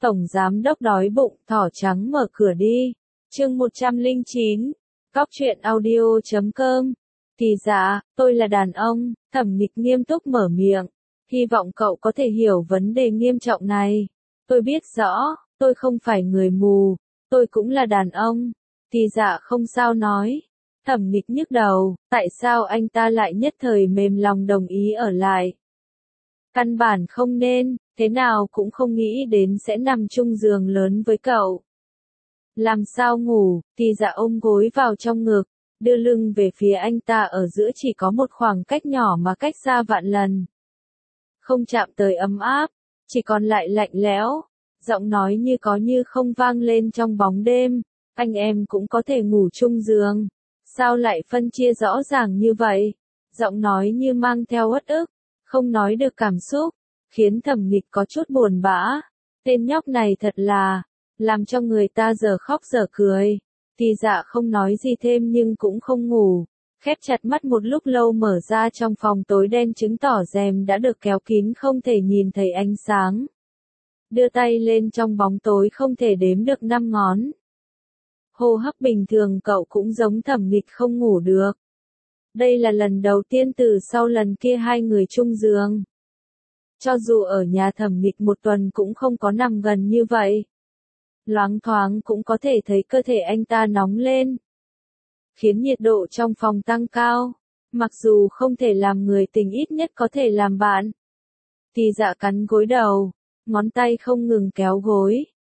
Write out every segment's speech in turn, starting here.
Tổng giám đốc đói bụng, thỏ trắng mở cửa đi. Chương 109. Cóc truyện audio.com. Thì dạ, tôi là đàn ông, Thẩm Nghịch nghiêm túc mở miệng. Hy vọng cậu có thể hiểu vấn đề nghiêm trọng này. Tôi biết rõ, tôi không phải người mù, tôi cũng là đàn ông. Thì dạ không sao nói. Thẩm Nghịch nhức đầu, tại sao anh ta lại nhất thời mềm lòng đồng ý ở lại? Căn bản không nên, thế nào cũng không nghĩ đến sẽ nằm chung giường lớn với cậu. Làm sao ngủ, thì dạ ôm gối vào trong ngực, đưa lưng về phía anh ta ở giữa chỉ có một khoảng cách nhỏ mà cách xa vạn lần. Không chạm tới ấm áp, chỉ còn lại lạnh lẽo, giọng nói như có như không vang lên trong bóng đêm, anh em cũng có thể ngủ chung giường, sao lại phân chia rõ ràng như vậy? Giọng nói như mang theo uất ức, không nói được cảm xúc, khiến Thẩm Nghịch có chút buồn bã. Tên nhóc này thật là, làm cho người ta giờ khóc giờ cười. Thì dạ không nói gì thêm nhưng cũng không ngủ, khép chặt mắt một lúc lâu mở ra trong phòng tối đen chứng tỏ rèm đã được kéo kín không thể nhìn thấy ánh sáng. Đưa tay lên trong bóng tối không thể đếm được 5 ngón. Hô hấp bình thường cậu cũng giống Thẩm Nghịch không ngủ được. Đây là lần đầu tiên từ sau lần kia hai người chung giường. Cho dù ở nhà Thẩm Nghịch một tuần cũng không có nằm gần như vậy. Loáng thoáng cũng có thể thấy cơ thể anh ta nóng lên, khiến nhiệt độ trong phòng tăng cao. Mặc dù không thể làm người tình ít nhất có thể làm bạn. Thì dạ cắn gối đầu, ngón tay không ngừng kéo gối.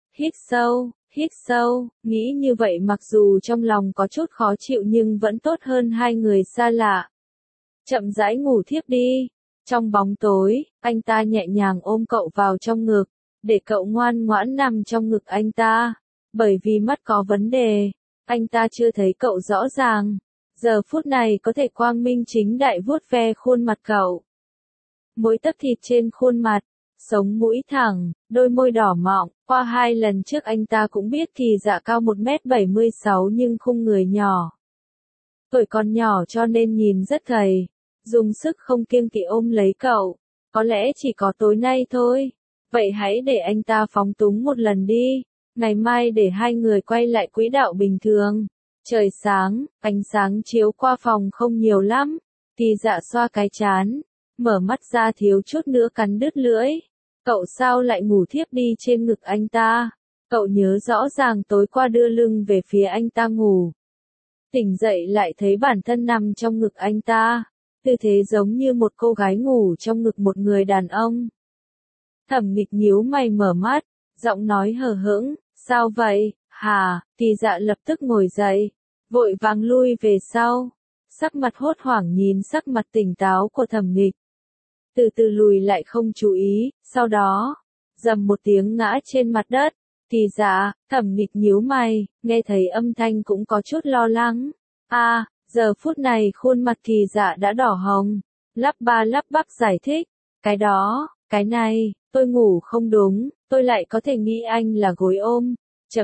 Hít sâu, nghĩ như vậy mặc dù trong lòng có chút khó chịu nhưng vẫn tốt hơn hai người xa lạ. Chậm rãi ngủ thiếp đi. Trong bóng tối, anh ta nhẹ nhàng ôm cậu vào trong ngực, để cậu ngoan ngoãn nằm trong ngực anh ta. Bởi vì mắt có vấn đề, anh ta chưa thấy cậu rõ ràng. Giờ phút này có thể quang minh chính đại vuốt ve khuôn mặt cậu. Mỗi tấc thịt trên khuôn mặt, sống mũi thẳng, đôi môi đỏ mọng. Qua 2 lần trước anh ta cũng biết thì dạ cao 1m76 nhưng khung người nhỏ. Tuổi còn nhỏ cho nên nhìn rất gầy, dùng sức không kiêng kỵ ôm lấy cậu. Có lẽ chỉ có tối nay thôi. Vậy hãy để anh ta phóng túng một lần đi. Ngày mai để hai người quay lại quỹ đạo bình thường. Trời sáng, ánh sáng chiếu qua phòng không nhiều lắm. Thì dạ xoa cái trán, mở mắt ra thiếu chút nữa cắn đứt lưỡi. Cậu sao lại ngủ thiếp đi trên ngực anh ta? Cậu nhớ rõ ràng tối qua đưa lưng về phía anh ta ngủ. Tỉnh dậy lại thấy bản thân nằm trong ngực anh ta. Tư thế giống như một cô gái ngủ trong ngực một người đàn ông. Thẩm Nghịch nhíu mày mở mắt, giọng nói hờ hững, sao vậy, hả? Thì dạ lập tức ngồi dậy, vội vàng lui về sau, sắc mặt hốt hoảng nhìn sắc mặt tỉnh táo của Thẩm Nghịch. Từ từ lùi lại không chú ý, sau đó, rầm một tiếng ngã trên mặt đất. Thì dạ, Thẩm Nghịch nhíu mày, nghe thấy âm thanh cũng có chút lo lắng. Giờ phút này khuôn mặt thì dạ đã đỏ hồng, lắp ba lắp bắp giải thích, cái này, tôi ngủ không đúng, tôi lại có thể nghĩ anh là gối ôm,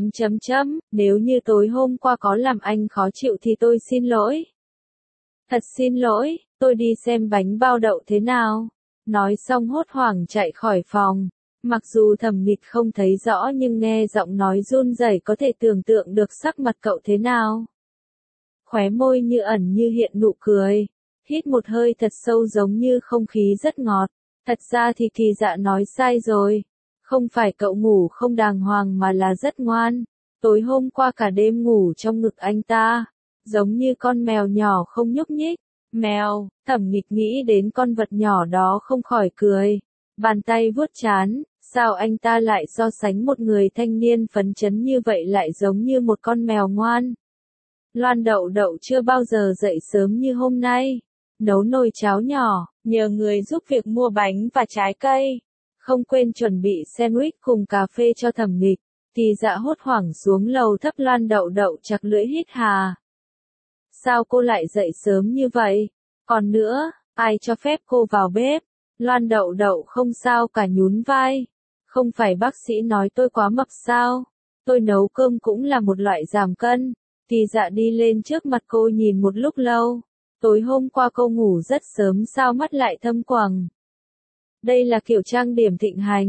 nếu như tối hôm qua có làm anh khó chịu thì tôi xin lỗi. Thật xin lỗi, tôi đi xem bánh bao đậu thế nào. Nói xong hốt hoảng chạy khỏi phòng. Mặc dù Thẩm Nghịch không thấy rõ nhưng nghe giọng nói run rẩy có thể tưởng tượng được sắc mặt cậu thế nào. Khóe môi như ẩn như hiện nụ cười. Hít một hơi thật sâu giống như không khí rất ngọt. Thật ra thì Kỳ Dạ nói sai rồi. Không phải cậu ngủ không đàng hoàng mà là rất ngoan. Tối hôm qua cả đêm ngủ trong ngực anh ta. Giống như con mèo nhỏ không nhúc nhích. Mèo, Thẩm Nghịch nghĩ đến con vật nhỏ đó không khỏi cười. Bàn tay vuốt trán, sao anh ta lại so sánh một người thanh niên phấn chấn như vậy lại giống như một con mèo ngoan. Loan Đậu Đậu chưa bao giờ dậy sớm như hôm nay. Nấu nồi cháo nhỏ, nhờ người giúp việc mua bánh và trái cây. Không quên chuẩn bị sandwich cùng cà phê cho Thẩm Nghịch. Thì dạ hốt hoảng xuống lầu thấp. Loan Đậu Đậu chặt lưỡi hít hà. Sao cô lại dậy sớm như vậy? Còn nữa, ai cho phép cô vào bếp? Loan Đậu Đậu không sao cả nhún vai. Không phải bác sĩ nói tôi quá mập sao? Tôi nấu cơm cũng là một loại giảm cân. Thì dạ đi lên trước mặt cô nhìn một lúc lâu. Tối hôm qua cô ngủ rất sớm sao mắt lại thâm quầng? Đây là kiểu trang điểm thịnh hành.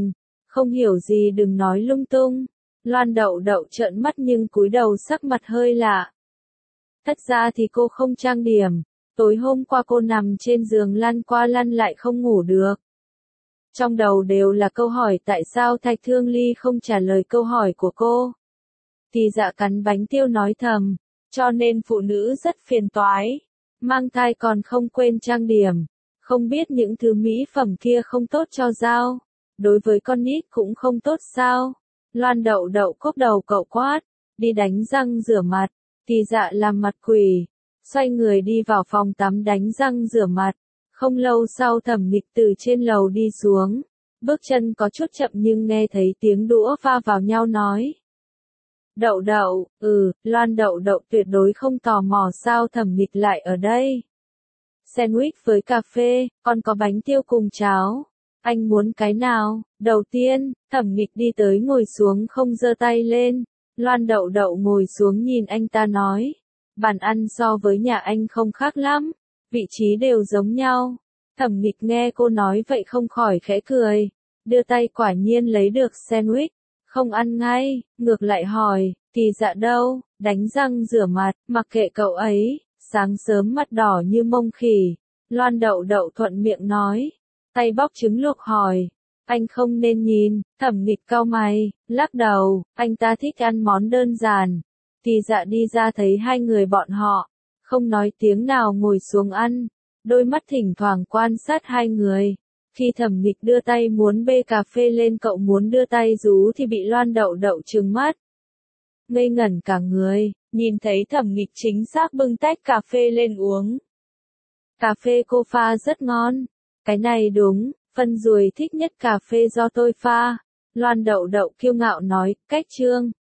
Không hiểu gì đừng nói lung tung. Loan Đậu Đậu trợn mắt nhưng cúi đầu sắc mặt hơi lạ. Thật ra thì cô không trang điểm. Tối hôm qua cô nằm trên giường lăn qua lăn lại không ngủ được. Trong đầu đều là câu hỏi tại sao Thạch Thương Ly không trả lời câu hỏi của cô. Thì Dạ cắn bánh tiêu nói thầm, cho nên phụ nữ rất phiền toái. Mang thai còn không quên trang điểm. Không biết những thứ mỹ phẩm kia không tốt cho dao. Đối với con nít cũng không tốt sao. Loan Đậu Đậu cốc đầu cậu quát, đi đánh răng rửa mặt. Thì Dạ làm mặt quỷ, xoay người đi vào phòng tắm đánh răng rửa mặt. Không lâu sau Thẩm Nghịch từ trên lầu đi xuống. Bước chân có chút chậm nhưng nghe thấy tiếng đũa va vào nhau nói. Đậu Đậu, Loan Đậu Đậu tuyệt đối không tò mò sao Thẩm Nghịch lại ở đây. Sandwich với cà phê, còn có bánh tiêu cùng cháo. Anh muốn cái nào? Đầu tiên, Thẩm Nghịch đi tới ngồi xuống không giơ tay lên. Loan Đậu Đậu ngồi xuống nhìn anh ta nói. Bàn ăn so với nhà anh không khác lắm. Vị trí đều giống nhau. Thẩm Nghịch nghe cô nói vậy không khỏi khẽ cười. Đưa tay quả nhiên lấy được sandwich. Không ăn ngay, ngược lại hỏi, thì Dạ đâu, đánh răng rửa mặt, mặc kệ cậu ấy, sáng sớm mặt đỏ như mông khỉ. Loan Đậu Đậu thuận miệng nói, tay bóc trứng luộc hỏi, anh không nên nhìn. Thẩm Nghịch cau mày, lắc đầu, anh ta thích ăn món đơn giản. Thì Dạ đi ra thấy hai người bọn họ, không nói tiếng nào ngồi xuống ăn, đôi mắt thỉnh thoảng quan sát hai người. Khi Thẩm Nghịch đưa tay muốn bê cà phê lên cậu muốn đưa tay rú thì bị Loan Đậu Đậu trừng mắt. Ngây ngẩn cả người, nhìn thấy Thẩm Nghịch chính xác bưng tách cà phê lên uống. Cà phê cô pha rất ngon. Cái này đúng, phân ruồi thích nhất cà phê do tôi pha. Loan Đậu Đậu kiêu ngạo nói, cách chương.